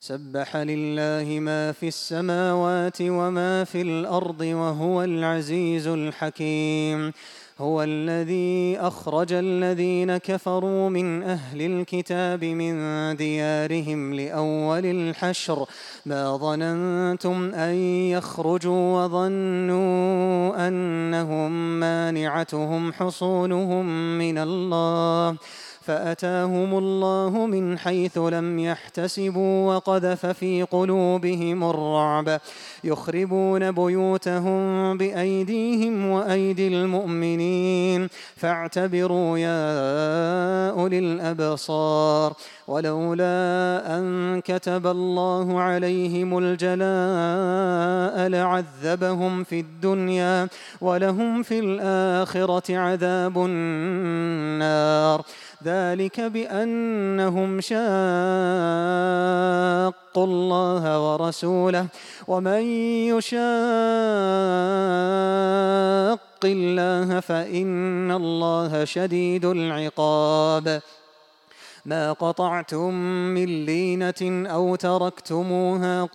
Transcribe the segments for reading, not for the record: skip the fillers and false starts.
سبح لله ما في السماوات وما في الأرض وهو العزيز الحكيم. هو الذي أخرج الذين كفروا من أهل الكتاب من ديارهم لأول الحشر ما ظننتم أن يخرجوا وظنوا أنهم مانعتهم حصونهم من الله فأتاهم الله من حيث لم يحتسبوا وقذف في قلوبهم الرعب يخربون بيوتهم بأيديهم وأيدي المؤمنين فاعتبروا يا أولي الأبصار. ولولا أن كتب الله عليهم الجلاء لعذبهم في الدنيا ولهم في الآخرة عذاب النار ذلك بأنهم شاقوا الله ورسوله ومن يشاق الله فإن الله شديد العقاب. ما قطعتم من لينة أو تركتموها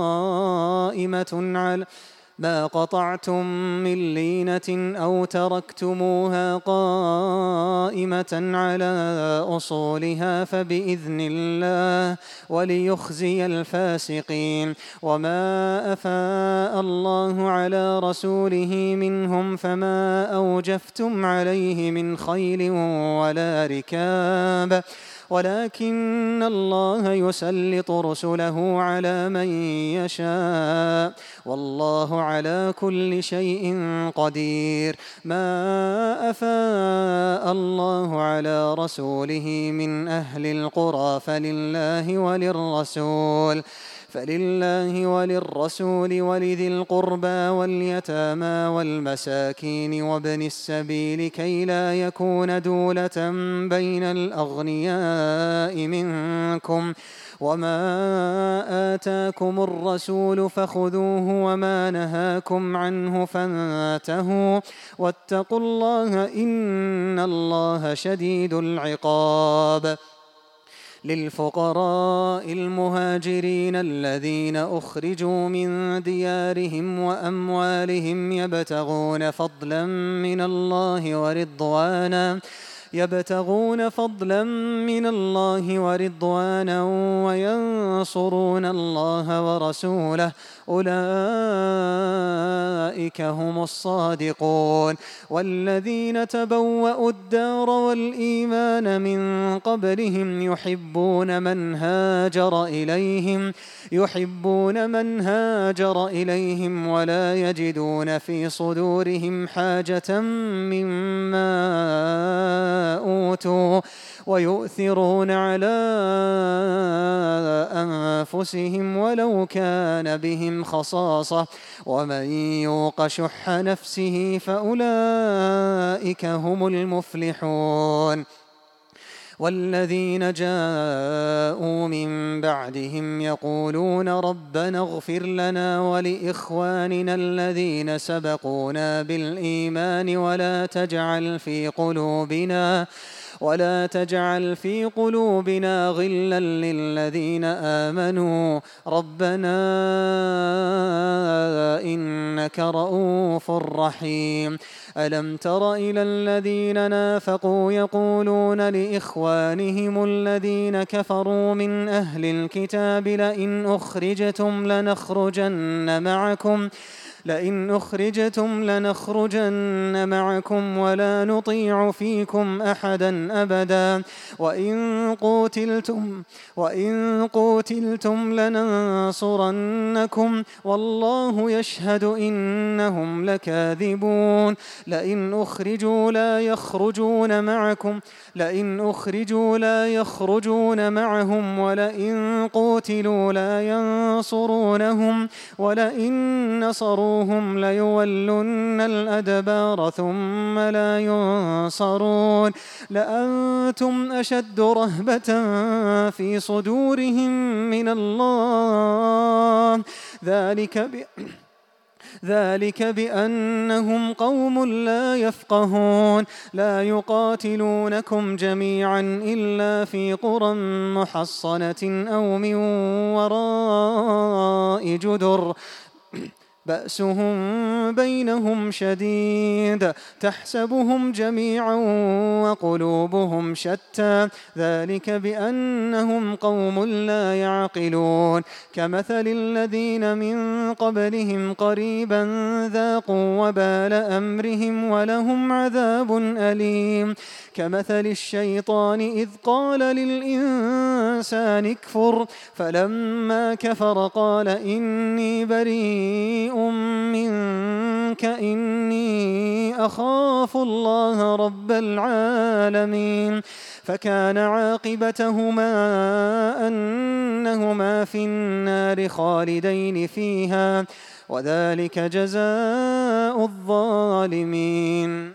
قائمة على أصولها فبإذن الله وليخزي الفاسقين. وما أفاء الله على رسوله منهم فما أوجفتم عليه من خيل ولا ركاب ولكن الله يسلط رسله على من يشاء والله على كل شيء قدير. ما أفاء الله على رسوله من أهل القرى فلله وللرسول ولذي القربى واليتامى والمساكين وابن السبيل كي لا يكون دولة بين الأغنياء منكم وما آتاكم الرسول فخذوه وما نهاكم عنه فانتهوا واتقوا الله إن الله شديد العقاب. للفقراء المهاجرين الذين أخرجوا من ديارهم وأموالهم يبتغون فضلا من الله ورضوانا وينصرون الله ورسوله أولئك هم الصادقون. والذين تبوأوا الدار والإيمان من قبلهم يحبون من هاجر إليهم ولا يجدون في صدورهم حاجة مما أوتوا ويؤثرون على أنفسهم ولو كان بهم خصاصة ومن يوق شح نفسه فأولئك هم المفلحون. والذين جاءوا من بعدهم يقولون ربنا اغفر لنا ولإخواننا الذين سبقونا بالإيمان ولا تجعل في قلوبنا غلا للذين آمنوا ربنا إنك رؤوف رحيم. ألم تر إلى الذين نافقوا يقولون لإخوانهم الذين كفروا من أهل الكتاب لئن أخرجتم لنخرجن معكم ولا نطيع فيكم أحدا أبدا وإن قوتلتم لننصرنكم والله يشهد إنهم لكاذبون. لئن أخرجوا لا يخرجون معهم ولئن قوتلوا لا ينصرونهم ولئن نصروهم ليولن الأدبار ثم لا ينصرون لأنتم أشد رهبة في صدورهم من الله ذلك بأنهم قوم لا يفقهون لا يقاتلونكم جميعا إلا في قرى محصنة أو من وراء جدر بأسهم بينهم شديد تحسبهم جميعا وقلوبهم شتى ذلك بأنهم قوم لا يعقلون كمثل الذين من قبلهم قريبا ذاقوا وبال أمرهم ولهم عذاب أليم كمثل الشيطان إذ قال للإنسان اكفر فلما كفر قال إني بريء منك إني أخاف الله رب العالمين فكان عاقبتهما أنهما في النار خالدين فيها وذلك جزاء الظالمين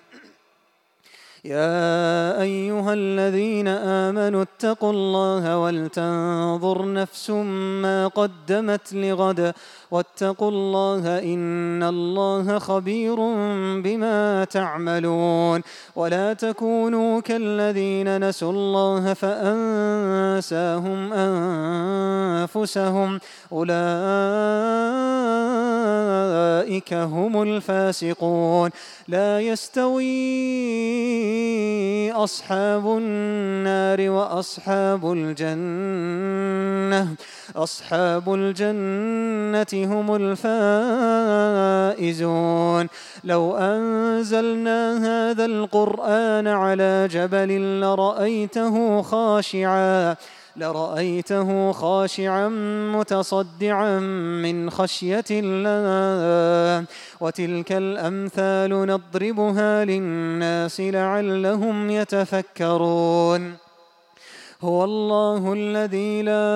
يا أيها الذين آمنوا اتقوا الله ولتنظر نفس ما قدمت لغد واتقوا الله إن الله خبير بما تعملون ولا تكونوا كالذين نسوا الله فأنساهم أنفسهم أولئك هم الفاسقون لا يستوي أصحاب النار وأصحاب الجنة هم الفائزون لو أنزلنا هذا القرآن على جبل لرأيته خاشعا متصدعا من خشية الله وتلك الأمثال نضربها للناس لعلهم يتفكرون هو الله الذي لا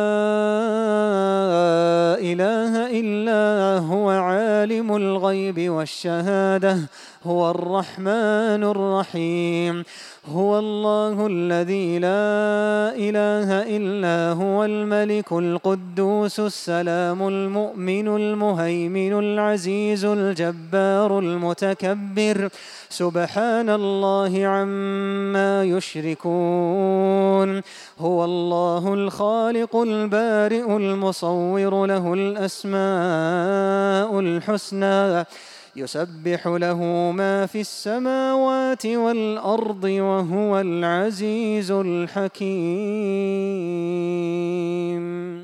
إله إلا هو عالم الغيب والشهادة هو الرحمن الرحيم هو الله الذي لا إله إلا هو الملك القدوس السلام المؤمن المهيمن العزيز الجبار المتكبر سبحان الله عما يشركون هو الله الخالق البارئ المصور له الأسماء الحسنى يسبح له ما في السماوات والأرض وهو العزيز الحكيم